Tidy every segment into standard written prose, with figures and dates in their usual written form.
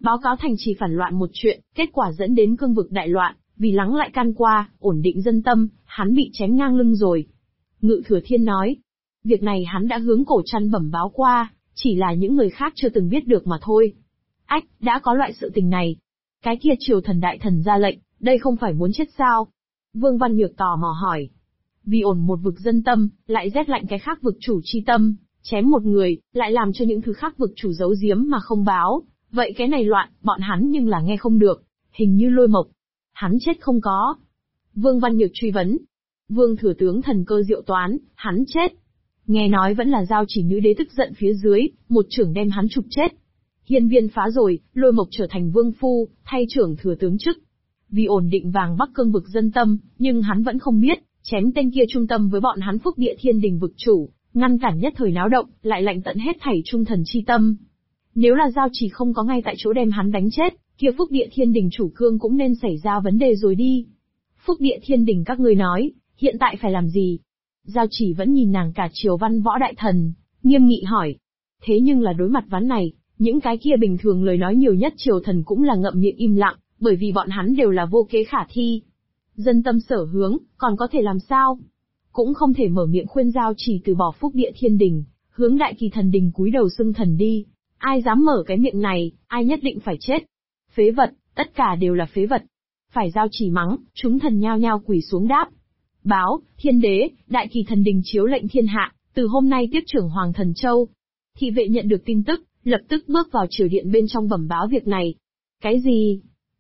báo cáo thành trì phản loạn một chuyện, kết quả dẫn đến cương vực đại loạn, vì lắng lại can qua, ổn định dân tâm, hắn bị chém ngang lưng rồi. Ngự Thừa Thiên nói, việc này hắn đã hướng Cổ Trăn bẩm báo qua, chỉ là những người khác chưa từng biết được mà thôi. Ách, đã có loại sự tình này. Cái kia triều thần đại thần ra lệnh, đây không phải muốn chết sao? Vương Văn Nhược tò mò hỏi. Vì ổn một vực dân tâm, lại rét lạnh cái khác vực chủ chi tâm, chém một người, lại làm cho những thứ khác vực chủ giấu giếm mà không báo. Vậy cái này loạn, bọn hắn nhưng là nghe không được, hình như Lôi Mộc. Hắn chết không có. Vương Văn Nhược truy vấn. Vương thừa tướng thần cơ diệu toán, hắn chết. Nghe nói vẫn là Giao Chỉ nữ đế tức giận phía dưới, một chưởng đem hắn chụp chết. Hiên viên phá rồi, Lôi Mộc trở thành vương phu, thay trưởng thừa tướng chức. Vì ổn định vàng Bắc cương vực dân tâm, nhưng hắn vẫn không biết, chém tên kia trung tâm với bọn hắn Phúc Địa Thiên Đình vực chủ, ngăn cản nhất thời náo động, lại lạnh tận hết thảy trung thần chi tâm. Nếu là Giao Chỉ không có ngay tại chỗ đem hắn đánh chết, kia Phúc Địa Thiên Đình chủ cương cũng nên xảy ra vấn đề rồi đi. Phúc Địa Thiên Đình các ngươi nói, hiện tại phải làm gì? Giao Chỉ vẫn nhìn nàng cả triều văn võ đại thần, nghiêm nghị hỏi. Thế nhưng là đối mặt ván này, những cái kia bình thường lời nói nhiều nhất triều thần cũng là ngậm miệng im lặng, bởi vì bọn hắn đều là vô kế khả thi. Dân tâm sở hướng, còn có thể làm sao? Cũng không thể mở miệng khuyên Giao Chỉ từ bỏ Phúc Địa Thiên Đình, hướng Đại Kỳ Thần Đình cúi đầu xưng thần đi. Ai dám mở cái miệng này, ai nhất định phải chết. Phế vật, tất cả đều là phế vật. Phải Giao Chỉ mắng, chúng thần nhao nhao quỳ xuống đáp. Báo, Thiên Đế, Đại Kỳ Thần Đình chiếu lệnh thiên hạ, từ hôm nay tiếp trưởng Hoàng Thần Châu. Thị vệ nhận được tin tức, lập tức bước vào triều điện bên trong bẩm báo việc này. Cái gì?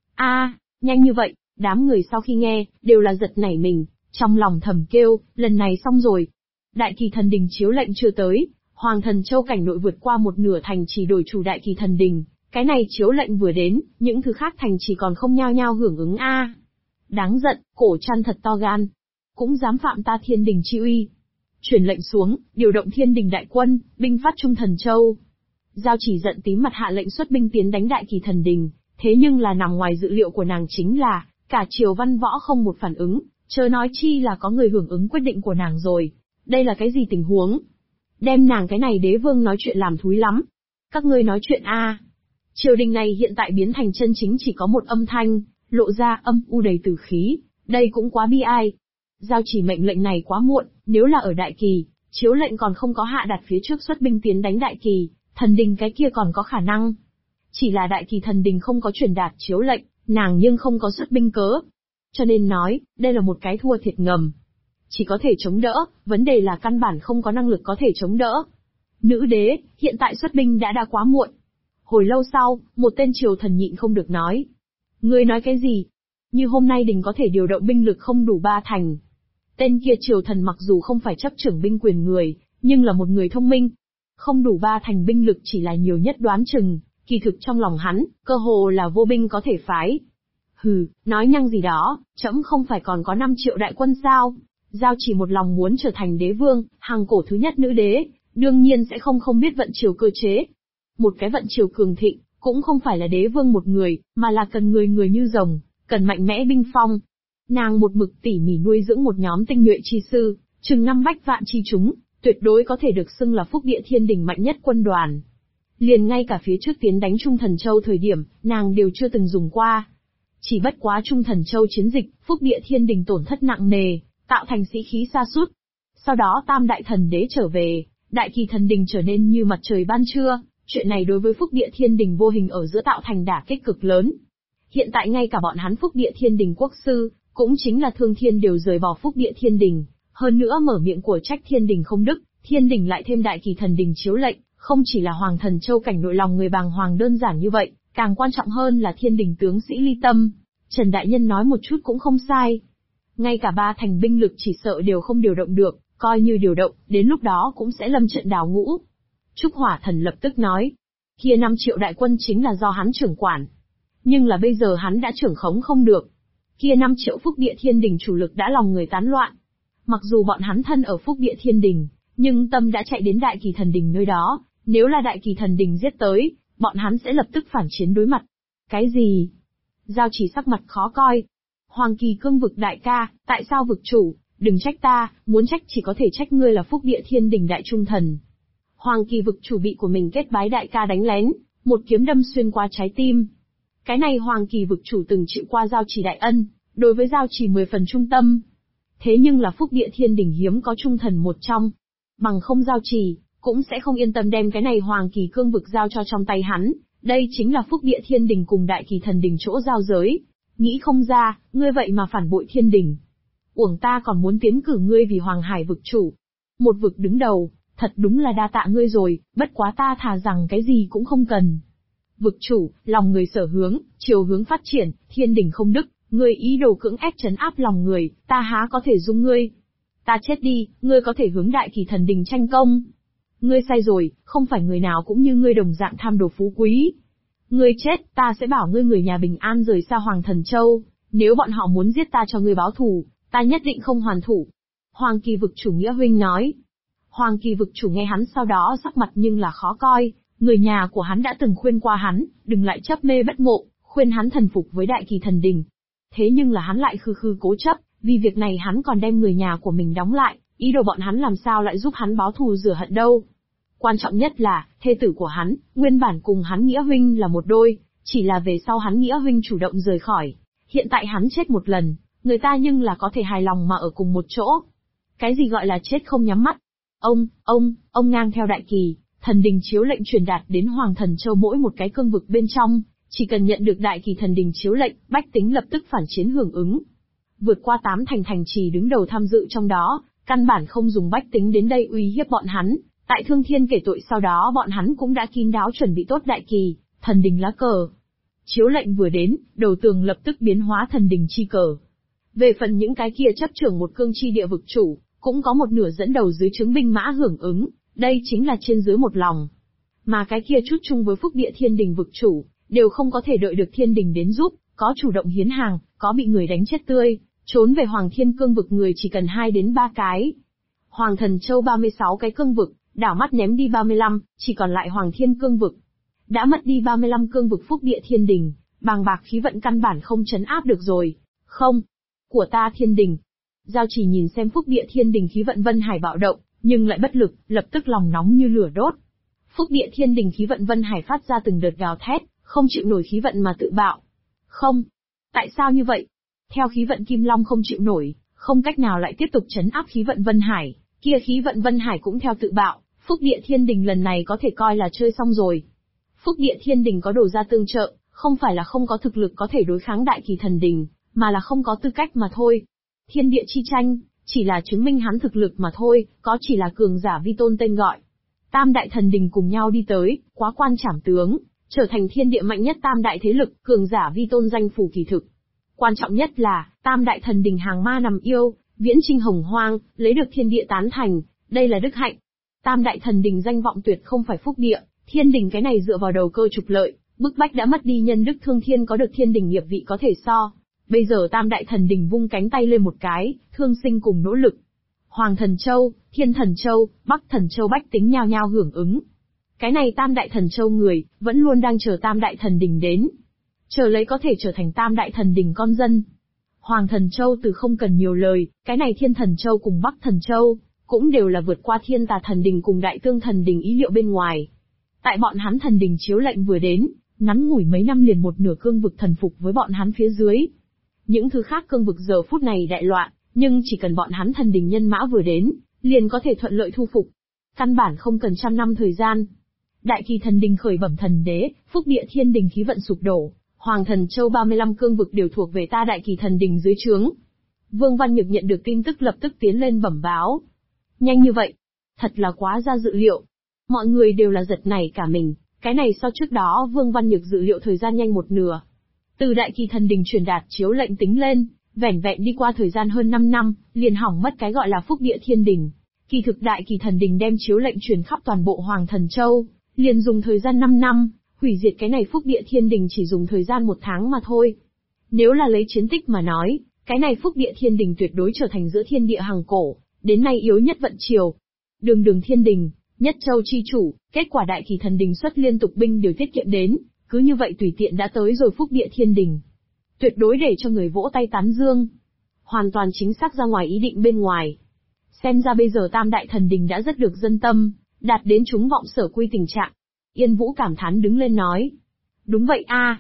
Nhanh như vậy, đám người sau khi nghe, đều là giật nảy mình, trong lòng thầm kêu, lần này xong rồi. Đại Kỳ Thần Đình chiếu lệnh chưa tới, Hoàng Thần Châu cảnh nội vượt qua một nửa thành chỉ đổi chủ Đại Kỳ Thần Đình, cái này chiếu lệnh vừa đến, những thứ khác thành chỉ còn không nhao nhao hưởng ứng Đáng giận, Cổ Trăn thật to gan, cũng dám phạm ta Thiên Đình chi uy. Truyền lệnh xuống, điều động Thiên Đình đại quân, binh phát Trung Thần Châu. Giao Chỉ giận tím mặt hạ lệnh xuất binh tiến đánh Đại Kỳ Thần Đình, thế nhưng là nằm ngoài dự liệu của nàng chính là, cả triều văn võ không một phản ứng, chớ nói chi là có người hưởng ứng quyết định của nàng rồi. Đây là cái gì tình huống? Đem nàng cái này đế vương nói chuyện làm thúi lắm. Các ngươi nói chuyện Triều đình này hiện tại biến thành chân chính chỉ có một âm thanh, lộ ra âm u đầy tử khí, đây cũng quá bi ai. Giao Chỉ mệnh lệnh này quá muộn, nếu là ở Đại Kỳ, chiếu lệnh còn không có hạ đặt phía trước xuất binh tiến đánh Đại Kỳ, Thần Đình cái kia còn có khả năng. Chỉ là Đại Kỳ Thần Đình không có truyền đạt chiếu lệnh, nàng nhưng không có xuất binh cớ. Cho nên nói, đây là một cái thua thiệt ngầm. Chỉ có thể chống đỡ, vấn đề là căn bản không có năng lực có thể chống đỡ. Nữ đế, hiện tại xuất binh đã quá muộn. Hồi lâu sau, một tên triều thần nhịn không được nói. Ngươi nói cái gì? Như hôm nay đình có thể điều động binh lực không đủ 3 thành. Tên kia triều thần mặc dù không phải chấp trưởng binh quyền người, nhưng là một người thông minh. Không đủ 3 thành binh lực chỉ là nhiều nhất đoán chừng, kỳ thực trong lòng hắn, cơ hồ là vô binh có thể phái. Hừ, nói nhăng gì đó, trẫm không phải còn có 5 triệu đại quân sao? Giao Chỉ một lòng muốn trở thành đế vương, hàng cổ thứ nhất nữ đế, đương nhiên sẽ không biết vận triều cơ chế. Một cái vận triều cường thịnh, cũng không phải là đế vương một người, mà là cần người như rồng, cần mạnh mẽ binh phong. Nàng một mực tỉ mỉ nuôi dưỡng một nhóm tinh nhuệ chi sư, chừng 5 bách vạn chi chúng, tuyệt đối có thể được xưng là Phúc Địa Thiên Đình mạnh nhất quân đoàn. Liền ngay cả phía trước tiến đánh Trung Thần Châu thời điểm, nàng đều chưa từng dùng qua. Chỉ bất quá Trung Thần Châu chiến dịch, Phúc Địa Thiên Đình tổn thất nặng nề, tạo thành sĩ khí sa sút. Sau đó Tam Đại Thần Đế trở về, Đại Kỳ Thần Đình trở nên như mặt trời ban trưa, chuyện này đối với Phúc Địa Thiên Đình vô hình ở giữa tạo thành đả kích cực lớn. Hiện tại ngay cả bọn hắn Phúc Địa Thiên Đình quốc sư, cũng chính là Thương Thiên đều rời bỏ Phúc Địa Thiên Đình, hơn nữa mở miệng của trách Thiên Đình không đức, Thiên Đình lại thêm Đại Kỳ Thần Đình chiếu lệnh, không chỉ là Hoàng Thần Châu cảnh nội lòng người bàng hoàng đơn giản như vậy, càng quan trọng hơn là Thiên Đình tướng sĩ ly tâm. Trần Đại Nhân nói một chút cũng không sai. Ngay cả 3 thành binh lực chỉ sợ đều không điều động được, coi như điều động, đến lúc đó cũng sẽ lâm trận đào ngũ. Trúc Hỏa Thần lập tức nói, kia 5 triệu đại quân chính là do hắn trưởng quản. Nhưng là bây giờ hắn đã trưởng khống không được. Kia 5 triệu Phúc Địa Thiên Đình chủ lực đã lòng người tán loạn. Mặc dù bọn hắn thân ở Phúc Địa Thiên Đình, nhưng tâm đã chạy đến Đại Kỳ Thần Đình nơi đó, nếu là Đại Kỳ Thần Đình giết tới, bọn hắn sẽ lập tức phản chiến đối mặt. Cái gì? Giao Chỉ sắc mặt khó coi. Hoàng Kỳ cương vực đại ca, tại sao vực chủ, đừng trách ta, muốn trách chỉ có thể trách ngươi là Phúc Địa Thiên Đình đại trung thần. Hoàng Kỳ vực chủ bị của mình kết bái đại ca đánh lén, một kiếm đâm xuyên qua trái tim, Cái này Hoàng Kỳ vực chủ từng chịu qua giao trì đại ân, đối với giao trì 10 phần trung tâm. Thế nhưng là phúc địa thiên đình hiếm có trung thần một trong. Bằng không giao trì, cũng sẽ không yên tâm đem cái này Hoàng Kỳ cương vực giao cho trong tay hắn. Đây chính là phúc địa thiên đình cùng đại kỳ thần đình chỗ giao giới. Nghĩ không ra, ngươi vậy mà phản bội thiên đình. Uổng ta còn muốn tiến cử ngươi vì Hoàng Hải vực chủ. Một vực đứng đầu, thật đúng là đa tạ ngươi rồi, bất quá ta thà rằng cái gì cũng không cần. Vực chủ, lòng người sở hướng, chiều hướng phát triển, thiên đình không đức, ngươi ý đồ cưỡng ép trấn áp lòng người, ta há có thể dung ngươi. Ta chết đi, ngươi có thể hướng đại kỳ thần đình tranh công. Ngươi sai rồi, không phải người nào cũng như ngươi đồng dạng tham đồ phú quý. Ngươi chết, ta sẽ bảo ngươi người nhà bình an rời xa Hoàng Thần Châu, nếu bọn họ muốn giết ta cho ngươi báo thù, ta nhất định không hoàn thủ. Hoàng Kỳ vực chủ Nghĩa Huynh nói. Hoàng Kỳ vực chủ nghe hắn sau đó sắc mặt nhưng là khó coi, người nhà của hắn đã từng khuyên qua hắn, đừng lại chấp mê bất ngộ, khuyên hắn thần phục với đại kỳ thần đình. Thế nhưng là hắn lại khư cố chấp, vì việc này hắn còn đem người nhà của mình đóng lại, ý đồ bọn hắn làm sao lại giúp hắn báo thù rửa hận đâu. Quan trọng nhất là, thê tử của hắn, nguyên bản cùng hắn Nghĩa Huynh là một đôi, chỉ là về sau hắn Nghĩa Huynh chủ động rời khỏi. Hiện tại hắn chết một lần, người ta nhưng là có thể hài lòng mà ở cùng một chỗ. Cái gì gọi là chết không nhắm mắt? Ông ngang theo đại kỳ, thần đình chiếu lệnh truyền đạt đến Hoàng Thần Châu mỗi một cái cương vực bên trong, chỉ cần nhận được đại kỳ thần đình chiếu lệnh, bách tính lập tức phản chiến hưởng ứng. Vượt qua 8 thành trì đứng đầu tham dự trong đó, căn bản không dùng bách tính đến đây uy hiếp bọn hắn, tại Thương Thiên kể tội sau đó bọn hắn cũng đã kín đáo chuẩn bị tốt đại kỳ, thần đình lá cờ. Chiếu lệnh vừa đến, đầu tường lập tức biến hóa thần đình chi cờ. Về phần những cái kia chấp trưởng một cương chi địa vực chủ, cũng có một nửa dẫn đầu dưới trướng binh mã hưởng ứng, đây chính là trên dưới một lòng. Mà cái kia chút chung với phúc địa thiên đình vực chủ, đều không có thể đợi được thiên đình đến giúp, có chủ động hiến hàng, có bị người đánh chết tươi, trốn về Hoàng Thiên cương vực người chỉ cần 2 đến 3 cái. Hoàng Thần Châu 36 cái cương vực, đảo mắt ném đi 35, chỉ còn lại Hoàng Thiên cương vực. Đã mất đi 35 cương vực phúc địa thiên đình, bàng bạc khí vận căn bản không trấn áp được rồi. Không, của ta thiên đình. Giao Chỉ nhìn xem phúc địa thiên đình khí vận Vân Hải bạo động, nhưng lại bất lực, lập tức lòng nóng như lửa đốt. Phúc địa thiên đình khí vận Vân Hải phát ra từng đợt gào thét, không chịu nổi khí vận mà tự bạo. Không, tại sao như vậy? Theo khí vận Kim Long không chịu nổi, không cách nào lại tiếp tục trấn áp khí vận Vân Hải, kia khí vận Vân Hải cũng theo tự bạo, phúc địa thiên đình lần này có thể coi là chơi xong rồi. Phúc địa thiên đình có đồ ra tương trợ, không phải là không có thực lực có thể đối kháng đại kỳ thần đình, mà là không có tư cách mà thôi. Thiên địa chi tranh, chỉ là chứng minh hắn thực lực mà thôi, có chỉ là cường giả vi tôn tên gọi. Tam đại thần đình cùng nhau đi tới, quá quan trảm tướng, trở thành thiên địa mạnh nhất tam đại thế lực, cường giả vi tôn danh phủ kỳ thực. Quan trọng nhất là, tam đại thần đình hàng ma nằm yêu, viễn trinh hồng hoang, lấy được thiên địa tán thành, đây là đức hạnh. Tam đại thần đình danh vọng tuyệt không phải phúc địa, thiên đình cái này dựa vào đầu cơ trục lợi, bức bách đã mất đi nhân đức Thương Thiên có được thiên đình nghiệp vị có thể so. Bây giờ tam đại thần đình vung cánh tay lên một cái, thương sinh cùng nỗ lực. Hoàng Thần Châu, Thiên Thần Châu, Bắc Thần Châu bách tính nhao nhao hưởng ứng. Cái này tam đại thần châu người, vẫn luôn đang chờ tam đại thần đình đến. Chờ lấy có thể trở thành tam đại thần đình con dân. Hoàng Thần Châu từ không cần nhiều lời, cái này Thiên Thần Châu cùng Bắc Thần Châu, cũng đều là vượt qua Thiên Tà thần đình cùng Đại Tương thần đình ý liệu bên ngoài. Tại bọn hắn thần đình chiếu lệnh vừa đến, ngắn ngủi mấy năm liền một nửa cương vực thần phục với bọn hắn phía dưới. Những thứ khác cương vực giờ phút này đại loạn, nhưng chỉ cần bọn hắn thần đình nhân mã vừa đến, liền có thể thuận lợi thu phục. Căn bản không cần 100 năm thời gian. Đại kỳ thần đình khởi bẩm thần đế, phúc địa thiên đình khí vận sụp đổ, Hoàng Thần Châu 35 cương vực đều thuộc về ta đại kỳ thần đình dưới trướng. Vương Văn Nhược nhận được tin tức lập tức tiến lên bẩm báo. Nhanh như vậy, thật là quá ra dự liệu. Mọi người đều là giật nảy cả mình, cái này so trước đó Vương Văn Nhược dự liệu thời gian nhanh một nửa. Từ đại kỳ thần đình truyền đạt chiếu lệnh tính lên, vẻn vẹn đi qua thời gian hơn 5 năm, liền hỏng mất cái gọi là phúc địa thiên đình. Kỳ thực đại kỳ thần đình đem chiếu lệnh truyền khắp toàn bộ Hoàng Thần Châu, liền dùng thời gian 5 năm, hủy diệt cái này phúc địa thiên đình chỉ dùng thời gian 1 tháng mà thôi. Nếu là lấy chiến tích mà nói, cái này phúc địa thiên đình tuyệt đối trở thành giữa thiên địa hằng cổ, đến nay yếu nhất vận triều. Đường thiên đình, nhất châu chi chủ, kết quả đại kỳ thần đình xuất liên tục binh điều tiết kiệm đến, cứ như vậy tùy tiện đã tới rồi phúc địa thiên đình. Tuyệt đối để cho người vỗ tay tán dương. Hoàn toàn chính xác ra ngoài ý định bên ngoài. Xem ra bây giờ tam đại thần đình đã rất được dân tâm, đạt đến chúng vọng sở quy tình trạng. Yên Vũ cảm thán đứng lên nói. Đúng vậy a,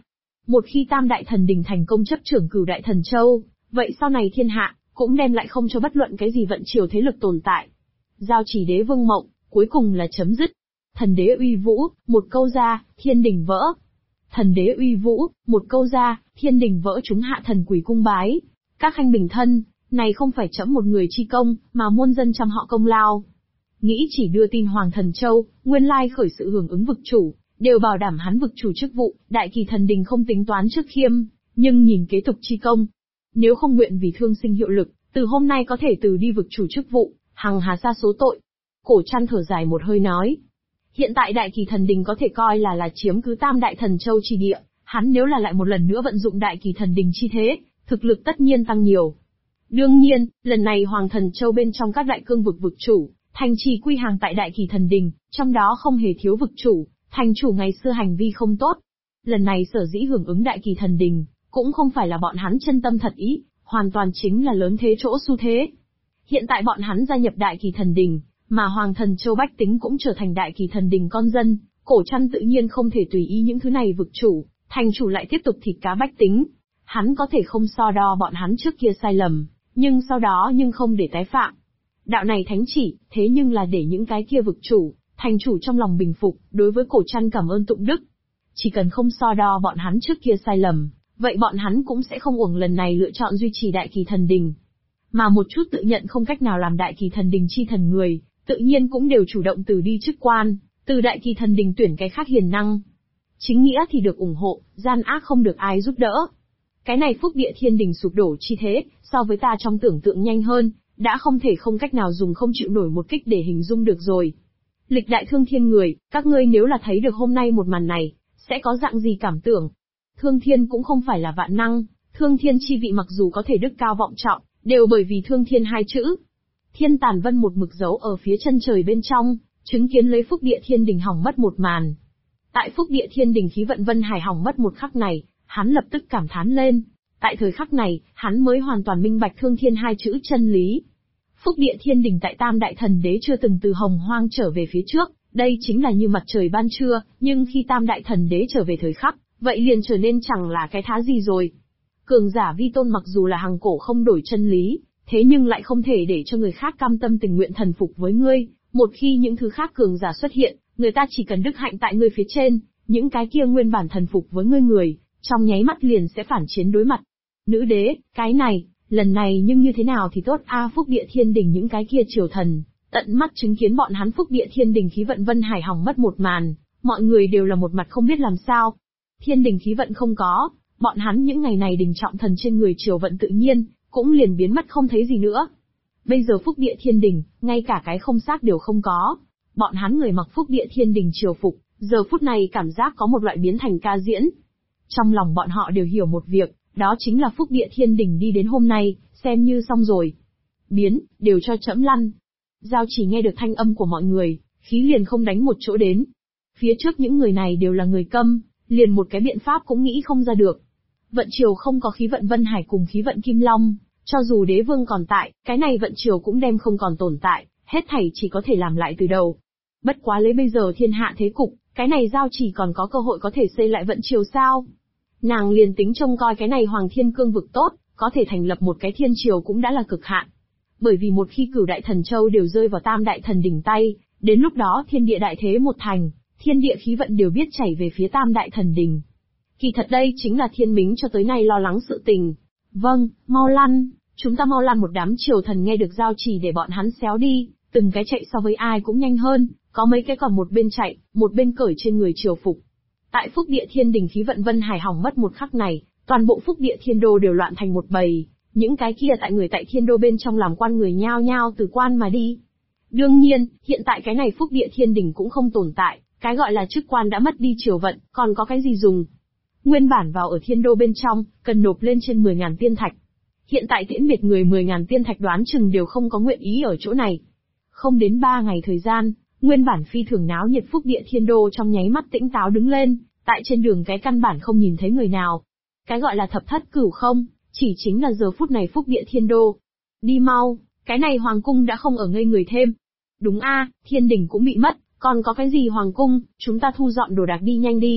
Một khi Tam Đại Thần Đình thành công chấp trưởng Cửu Đại Thần Châu, vậy sau này thiên hạ, cũng đem lại không cho bất luận cái gì vận triều thế lực tồn tại. Giao Chỉ Đế Vương mộng, cuối cùng là chấm dứt. Thần đế uy vũ, một câu ra, thiên đình vỡ. Thần đế uy vũ, một câu ra, thiên đình vỡ, chúng hạ thần quỳ cung bái. Các khanh bình thân, này không phải trẫm một người chi công, mà muôn dân trăm họ công lao. Nghĩ chỉ đưa tin Hoàng Thần Châu, nguyên lai khởi sự hưởng ứng vực chủ, đều bảo đảm hắn vực chủ chức vụ, Đại Kỳ Thần Đình không tính toán trước khiêm, nhưng nhìn kế tục chi công. Nếu không nguyện vì thương sinh hiệu lực, từ hôm nay có thể từ đi vực chủ chức vụ, hằng hà sa số tội. Cổ Trăn thở dài một hơi nói. Hiện tại Đại Kỳ Thần Đình có thể coi là chiếm cứ Tam Đại Thần Châu chi địa, hắn nếu là lại một lần nữa vận dụng Đại Kỳ Thần Đình chi thế, thực lực tất nhiên tăng nhiều. Đương nhiên, lần này Hoàng Thần Châu bên trong các đại cương vực vực chủ, thành trì quy hàng tại Đại Kỳ Thần Đình, trong đó không hề thiếu vực chủ, thành chủ ngày xưa hành vi không tốt. Lần này sở dĩ hưởng ứng Đại Kỳ Thần Đình, cũng không phải là bọn hắn chân tâm thật ý, hoàn toàn chính là lớn thế chỗ xu thế. Hiện tại bọn hắn gia nhập Đại Kỳ Thần Đình, mà Hoàng Thần Châu bách tính cũng trở thành Đại Kỳ Thần Đình con dân, Cổ Trăn tự nhiên không thể tùy ý những thứ này vực chủ, thành chủ lại tiếp tục thịt cá bách tính. Hắn có thể không so đo bọn hắn trước kia sai lầm, nhưng sau đó không để tái phạm. Đạo này thánh chỉ, thế nhưng là để những cái kia vực chủ, thành chủ trong lòng bình phục, đối với Cổ Trăn cảm ơn tụng đức. Chỉ cần không so đo bọn hắn trước kia sai lầm, vậy bọn hắn cũng sẽ không uổng lần này lựa chọn duy trì Đại Kỳ Thần Đình. Mà một chút tự nhận không cách nào làm Đại Kỳ Thần Đình chi thần người, tự nhiên cũng đều chủ động từ đi chức quan, từ Đại Kỳ Thần Đình tuyển cái khác hiền năng. Chính nghĩa thì được ủng hộ, gian ác không được ai giúp đỡ. Cái này Phúc Địa Thiên Đình sụp đổ chi thế, so với ta trong tưởng tượng nhanh hơn, đã không cách nào dùng không chịu nổi một kích để hình dung được rồi. Lịch đại Thương Thiên người, các ngươi nếu là thấy được hôm nay một màn này, sẽ có dạng gì cảm tưởng? Thương Thiên cũng không phải là vạn năng, Thương Thiên chi vị mặc dù có thể đức cao vọng trọng, đều bởi vì Thương Thiên hai chữ. Thiên Tàn Vân một mực giấu ở phía chân trời bên trong, chứng kiến lấy Phúc Địa Thiên Đình hỏng mất một màn. Tại Phúc Địa Thiên Đình khí vận Vân Hải hỏng mất một khắc này, hắn lập tức cảm thán lên. Tại thời khắc này, hắn mới hoàn toàn minh bạch Thương Thiên hai chữ chân lý. Phúc Địa Thiên Đình tại Tam Đại Thần Đế chưa từng từ Hồng Hoang trở về phía trước, đây chính là như mặt trời ban trưa, nhưng khi Tam Đại Thần Đế trở về thời khắc, vậy liền trở nên chẳng là cái thá gì rồi. Cường giả vi tôn mặc dù là hằng cổ không đổi chân lý, thế nhưng lại không thể để cho người khác cam tâm tình nguyện thần phục với ngươi, một khi những thứ khác cường giả xuất hiện, người ta chỉ cần đức hạnh tại ngươi phía trên, những cái kia nguyên bản thần phục với ngươi người, trong nháy mắt liền sẽ phản chiến đối mặt. Nữ đế, cái này, lần này nhưng như thế nào thì tốt a. Phúc Địa Thiên Đình những cái kia triều thần, tận mắt chứng kiến bọn hắn Phúc Địa Thiên Đình khí vận Vân Hải hỏng mất một màn, mọi người đều là một mặt không biết làm sao. Thiên đình khí vận không có, bọn hắn những ngày này đình trọng thần trên người triều vận tự nhiên, cũng liền biến mất không thấy gì nữa. Bây giờ Phúc Địa Thiên Đình, ngay cả cái không xác đều không có. Bọn hắn người mặc Phúc Địa Thiên Đình triều phục, giờ phút này cảm giác có một loại biến thành ca diễn. Trong lòng bọn họ đều hiểu một việc, đó chính là Phúc Địa Thiên Đình đi đến hôm nay, xem như xong rồi. Biến, đều cho trẫm lăn. Giao Chỉ nghe được thanh âm của mọi người, khí liền không đánh một chỗ đến. Phía trước những người này đều là người câm, liền một cái biện pháp cũng nghĩ không ra được. Vận triều không có khí vận Vân Hải cùng khí vận Kim Long, cho dù đế vương còn tại, cái này vận triều cũng đem không còn tồn tại, hết thảy chỉ có thể làm lại từ đầu. Bất quá lấy bây giờ thiên hạ thế cục, cái này Giao Chỉ còn có cơ hội có thể xây lại vận triều sao? Nàng liền tính trông coi cái này Hoàng Thiên Cương vực tốt, có thể thành lập một cái thiên triều cũng đã là cực hạn. Bởi vì một khi Cửu Đại Thần Châu đều rơi vào Tam Đại Thần đỉnh tay, đến lúc đó thiên địa đại thế một thành, thiên địa khí vận đều biết chảy về phía Tam Đại Thần đỉnh. Kỳ thật đây chính là Thiên Mính cho tới nay lo lắng sự tình. Vâng, mau lăn, chúng ta mau lăn. Một đám triều thần nghe được Giao Chỉ để bọn hắn xéo đi, từng cái chạy so với ai cũng nhanh hơn, có mấy cái còn một bên chạy, một bên cởi trên người triều phục. Tại Phúc Địa Thiên Đình khí vận Vân Hải hỏng mất một khắc này, toàn bộ Phúc Địa Thiên Đô đều loạn thành một bầy, những cái kia tại Thiên Đô bên trong làm quan người nhao nhao từ quan mà đi. Đương nhiên, hiện tại cái này Phúc Địa Thiên Đình cũng không tồn tại, cái gọi là chức quan đã mất đi triều vận, còn có cái gì dùng? Nguyên bản vào ở Thiên Đô bên trong, cần nộp lên trên 10.000 tiên thạch. Hiện tại tiễn biệt người 10.000 tiên thạch đoán chừng đều không có nguyện ý ở chỗ này. Không đến 3 ngày thời gian, nguyên bản phi thường náo nhiệt Phúc Địa Thiên Đô trong nháy mắt tĩnh táo đứng lên, tại trên đường cái căn bản không nhìn thấy người nào. Cái gọi là thập thất cửu không, chỉ chính là giờ phút này Phúc Địa Thiên Đô. Đi mau, cái này hoàng cung đã không ở ngây người thêm. Đúng a, thiên đình cũng bị mất, còn có cái gì hoàng cung, chúng ta thu dọn đồ đạc đi nhanh đi.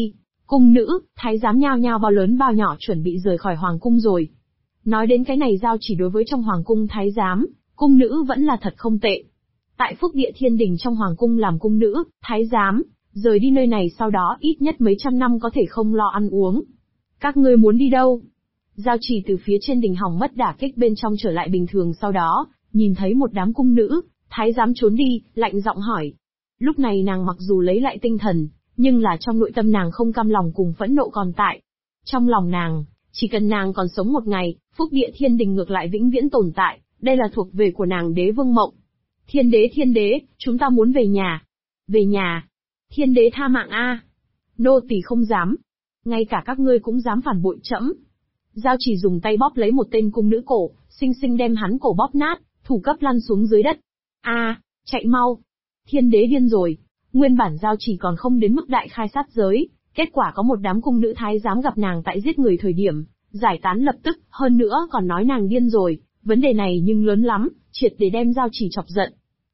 Cung nữ, thái giám nhao nhao bao lớn bao nhỏ chuẩn bị rời khỏi hoàng cung rồi. Nói đến cái này Giao Chỉ đối với trong hoàng cung thái giám, cung nữ vẫn là thật không tệ. Tại Phúc Địa Thiên Đình trong hoàng cung làm cung nữ, thái giám, rời đi nơi này sau đó ít nhất mấy trăm năm có thể không lo ăn uống. Các ngươi muốn đi đâu? Giao Chỉ từ phía trên đỉnh hỏng mất đả kích bên trong trở lại bình thường sau đó, nhìn thấy một đám cung nữ, thái giám trốn đi, lạnh giọng hỏi. Lúc này nàng mặc dù lấy lại tinh thần, nhưng là trong nội tâm nàng không cam lòng cùng phẫn nộ còn tại. Trong lòng nàng, chỉ cần nàng còn sống một ngày, Phúc Địa Thiên Đình ngược lại vĩnh viễn tồn tại, đây là thuộc về của nàng Đế Vương Mộng. Thiên đế, chúng ta muốn về nhà. Về nhà. Thiên đế tha mạng a. Nô tỳ không dám. Ngay cả các ngươi cũng dám phản bội trẫm. Giao Chỉ dùng tay bóp lấy một tên cung nữ cổ, xinh xinh đem hắn cổ bóp nát, thủ cấp lăn xuống dưới đất. A, chạy mau. Thiên đế điên rồi. Nguyên bản Giao Chỉ còn không đến mức đại khai sát giới, kết quả có một đám cung nữ thái giám gặp nàng tại giết người thời điểm, giải tán lập tức, hơn nữa còn nói nàng điên rồi, vấn đề này nhưng lớn lắm, triệt để đem Giao Chỉ chọc giận.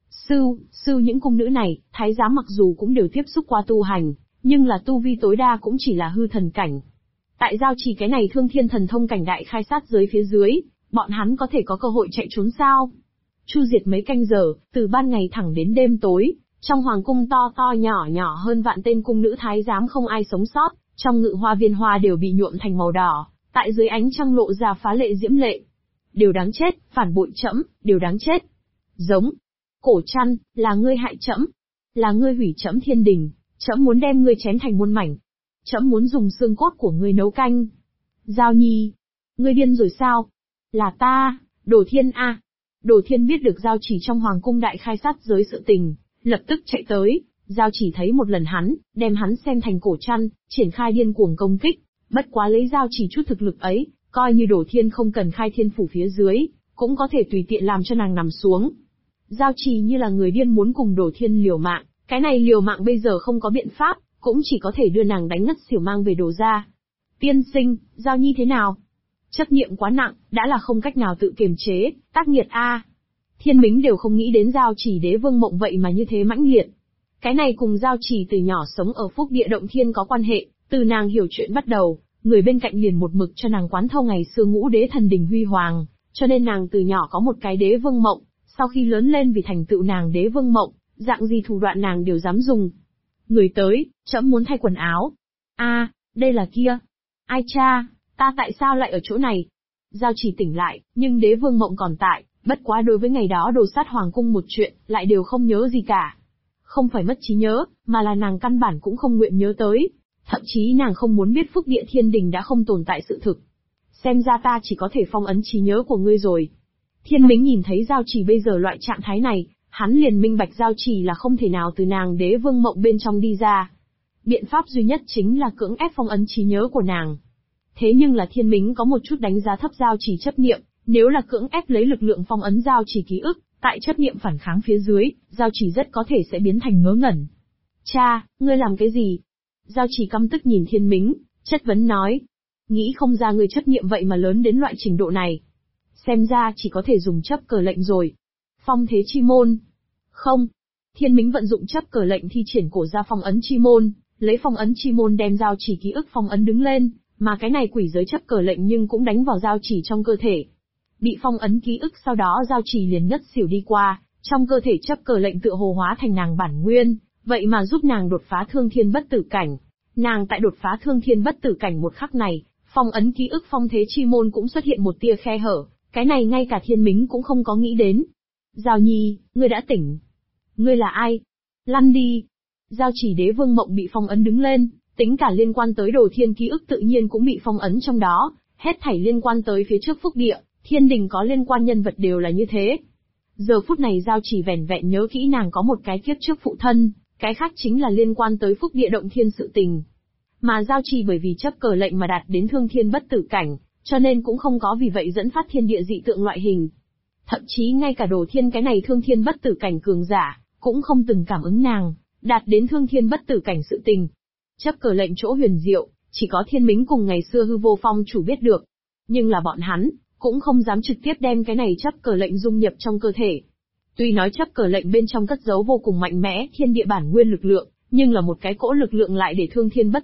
Sư những cung nữ này, thái giám mặc dù cũng đều tiếp xúc qua tu hành, nhưng là tu vi tối đa cũng chỉ là hư thần cảnh. Tại Giao Chỉ cái này thương thiên thần thông cảnh đại khai sát giới phía dưới, bọn hắn có thể có cơ hội chạy trốn sao? Chu diệt mấy canh giờ, từ ban ngày thẳng đến đêm tối, trong hoàng cung to to nhỏ nhỏ hơn vạn tên cung nữ thái giám không ai sống sót, trong ngự hoa viên hoa đều bị nhuộm thành màu đỏ, tại dưới ánh trăng lộ ra phá lệ diễm lệ. Đều đáng chết, phản bội trẫm, đều đáng chết. Giống. Cổ Trăn, là ngươi hại trẫm, là ngươi hủy trẫm thiên đình, trẫm muốn đem ngươi chém thành muôn mảnh. Trẫm muốn dùng xương cốt của ngươi nấu canh. Giao Nhi, ngươi điên rồi sao? Là ta, Đồ Thiên a. Đồ Thiên biết được Giao Chỉ trong hoàng cung đại khai sát giới sự tình, lập tức chạy tới. Giao Chỉ thấy một lần hắn, đem hắn xem thành Cổ Trăn, triển khai điên cuồng công kích. Bất quá lấy Giao Chỉ chút thực lực ấy, coi như Đồ Thiên không cần khai thiên phủ phía dưới, cũng có thể tùy tiện làm cho nàng nằm xuống. Giao Chỉ như là người điên muốn cùng Đồ Thiên liều mạng, cái này liều mạng bây giờ không có biện pháp, cũng chỉ có thể đưa nàng đánh ngất xỉu mang về Đồ gia. Tiên sinh, Giao Nhi thế nào? Chấp niệm quá nặng, đã là không cách nào tự kiềm chế, tác nghiệt a. Thiên Mính đều không nghĩ đến Giao Chỉ Đế Vương Mộng vậy mà như thế mãnh liệt. Cái này cùng Giao Chỉ từ nhỏ sống ở Phúc Địa Động Thiên có quan hệ, từ nàng hiểu chuyện bắt đầu, người bên cạnh liền một mực cho nàng quán thâu ngày xưa Ngũ Đế Thần Đình huy hoàng, cho nên nàng từ nhỏ có một cái Đế Vương Mộng, sau khi lớn lên vì thành tựu nàng Đế Vương Mộng, dạng gì thủ đoạn nàng đều dám dùng. Người tới, trẫm muốn thay quần áo. A, đây là kia. Ai cha, ta tại sao lại ở chỗ này? Giao Chỉ tỉnh lại, nhưng Đế Vương Mộng còn tại, bất quá đối với ngày đó đồ sát hoàng cung một chuyện, lại đều không nhớ gì cả. Không phải mất trí nhớ, mà là nàng căn bản cũng không nguyện nhớ tới. Thậm chí nàng không muốn biết Phúc Địa Thiên Đình đã không tồn tại sự thực. Xem ra ta chỉ có thể phong ấn trí nhớ của ngươi rồi. Thiên Mính nhìn thấy Giao Chỉ bây giờ loại trạng thái này, hắn liền minh bạch Giao Chỉ là không thể nào từ nàng Đế Vương Mộng bên trong đi ra. Biện pháp duy nhất chính là cưỡng ép phong ấn trí nhớ của nàng. Thế nhưng là Thiên Mính có một chút đánh giá thấp Giao Chỉ chấp niệm, nếu là cưỡng ép lấy lực lượng phong ấn Giao Chỉ ký ức, tại chấp niệm phản kháng phía dưới, Giao Chỉ rất có thể sẽ biến thành ngớ ngẩn. Cha, ngươi làm cái gì? Giao Chỉ căm tức nhìn Thiên Mính, chất vấn nói. Nghĩ không ra ngươi chấp niệm vậy mà lớn đến loại trình độ này. Xem ra chỉ có thể dùng chấp cờ lệnh rồi. Phong thế chi môn. Không. Thiên Mính vận dụng chấp cờ lệnh thi triển cổ ra phong ấn chi môn, lấy phong ấn chi môn đem Giao Chỉ ký ức phong ấn đứng lên, mà cái này quỷ giới chấp cờ lệnh nhưng cũng đánh vào Giao Chỉ trong cơ thể. Bị phong ấn ký ức sau đó Giao Chỉ liền ngất xỉu đi qua, trong cơ thể chấp cờ lệnh tựa hồ hóa thành nàng bản nguyên, vậy mà giúp nàng đột phá thương thiên bất tử cảnh. Nàng tại đột phá thương thiên bất tử cảnh một khắc này, phong ấn ký ức phong thế chi môn cũng xuất hiện một tia khe hở, cái này ngay cả Thiên Mính cũng không có nghĩ đến. Giao Nhi, ngươi đã tỉnh. Ngươi là ai? Lăn đi. Giao Chỉ Đế Vương Mộng bị phong ấn đứng lên, tính cả liên quan tới Đồ Thiên ký ức tự nhiên cũng bị phong ấn trong đó, hết thảy liên quan tới phía trước Phúc Địa, Thiên Đình có liên quan nhân vật đều là như thế. Giờ phút này Giao Chỉ vẻn vẹn nhớ kỹ nàng có một cái kiếp trước phụ thân, cái khác chính là liên quan tới Phúc Địa Động Thiên sự tình. Mà Giao Chỉ bởi vì chấp cờ lệnh mà đạt đến thương thiên bất tử cảnh, cho nên cũng không có vì vậy dẫn phát thiên địa dị tượng loại hình. Thậm chí ngay cả Đồ Thiên cái này thương thiên bất tử cảnh cường giả, cũng không từng cảm ứng nàng, đạt đến thương thiên bất tử cảnh sự tình. Chấp cờ lệnh chỗ huyền diệu, chỉ có Thiên Mính cùng ngày xưa Hư Vô Phong chủ biết được. Nhưng là bọn hắn, cũng không dám trực tiếp đem cái này chấp cờ lệnh dung nhập trong cơ thể. Tuy nói chấp cờ lệnh bên trong cất giấu vô cùng mạnh mẽ thiên địa bản nguyên lực lượng, nhưng là một cái cỗ lực lượng lại để thương thiên bất tử,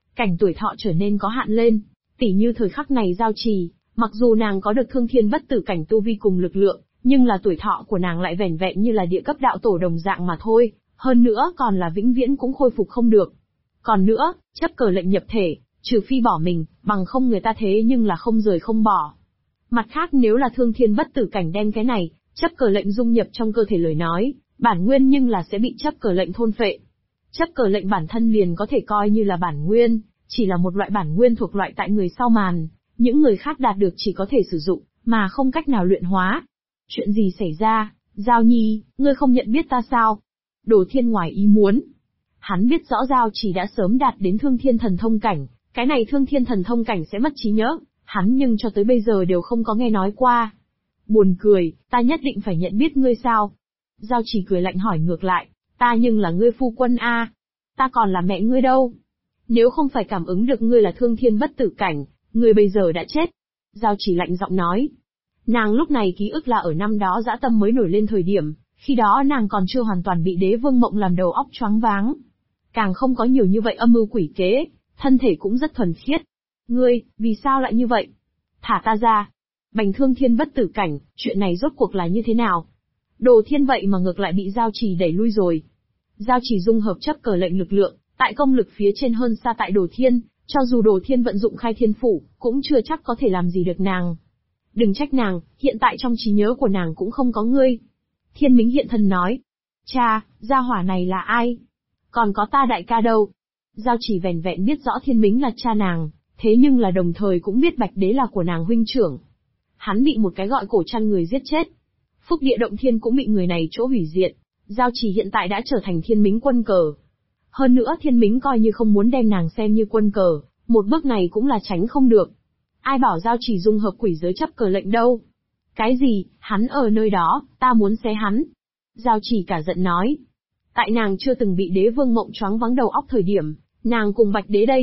cảnh tuổi thọ trở nên có hạn lên. Tỉ như thời khắc này Giao Trì, mặc dù nàng có được thương thiên bất tử cảnh tu vi cùng lực lượng, nhưng là tuổi thọ của nàng lại vẻn vẹn như là địa cấp đạo tổ đồng dạng mà thôi, hơn nữa còn là vĩnh viễn cũng khôi phục không được. Còn nữa, chấp cờ lệnh nhập thể, trừ phi bỏ mình, bằng không người ta thế nhưng là không rời không bỏ. Mặt khác nếu là thương thiên bất tử cảnh đem cái này, chấp cờ lệnh dung nhập trong cơ thể lời nói, bản nguyên nhưng là sẽ bị chấp cờ lệnh thôn phệ. Chấp cờ lệnh bản thân liền có thể coi như là bản nguyên, chỉ là một loại bản nguyên thuộc loại tại người sau màn, những người khác đạt được chỉ có thể sử dụng, mà không cách nào luyện hóa. Chuyện gì xảy ra, Giao Nhi, ngươi không nhận biết ta sao? Đồ Thiên ngoài ý muốn. Hắn biết rõ Giao Chỉ đã sớm đạt đến thương thiên thần thông cảnh, cái này thương thiên thần thông cảnh sẽ mất trí nhớ, hắn nhưng cho tới bây giờ đều không có nghe nói qua. Buồn cười, ta nhất định phải nhận biết ngươi sao? Giao Chỉ cười lạnh hỏi ngược lại, ta nhưng là ngươi phu quân a, ta còn là mẹ ngươi đâu. Nếu không phải cảm ứng được ngươi là thương thiên bất tử cảnh, ngươi bây giờ đã chết. Giao Chỉ lạnh giọng nói. Nàng lúc này ký ức là ở năm đó dã tâm mới nổi lên thời điểm, khi đó nàng còn chưa hoàn toàn bị Đế Vương Mộng làm đầu óc choáng váng. Càng không có nhiều như vậy âm mưu quỷ kế, thân thể cũng rất thuần khiết. Ngươi, vì sao lại như vậy? Thả ta ra. Bành thương thiên bất tử cảnh, chuyện này rốt cuộc là như thế nào? Đồ Thiên vậy mà ngược lại bị Giao Chỉ đẩy lui rồi. Giao Chỉ dung hợp chấp cờ lệnh lực lượng, tại công lực phía trên hơn xa tại Đồ Thiên, cho dù Đồ Thiên vận dụng khai thiên phủ, cũng chưa chắc có thể làm gì được nàng. Đừng trách nàng, hiện tại trong trí nhớ của nàng cũng không có ngươi. Thiên Mính hiện thân nói. Cha, gia hỏa này là ai? Còn có ta đại ca đâu? Giao Chỉ vẻn vẹn biết rõ Thiên Mính là cha nàng, thế nhưng là đồng thời cũng biết Bạch Đế là của nàng huynh trưởng. Hắn bị một cái gọi cổ chăn người giết chết. Phúc Địa Động Thiên cũng bị người này chỗ hủy diệt. Giao Chỉ hiện tại đã trở thành Thiên Mính quân cờ. Hơn nữa Thiên Mính coi như không muốn đem nàng xem như quân cờ, một bước này cũng là tránh không được. Ai bảo Giao Chỉ dung hợp quỷ giới chấp cờ lệnh đâu? Cái gì, hắn ở nơi đó, ta muốn xé hắn. Giao Chỉ cả giận nói. Tại nàng chưa từng bị Đế Vương Mộng choáng váng đầu óc thời điểm, nàng cùng Bạch Đế đây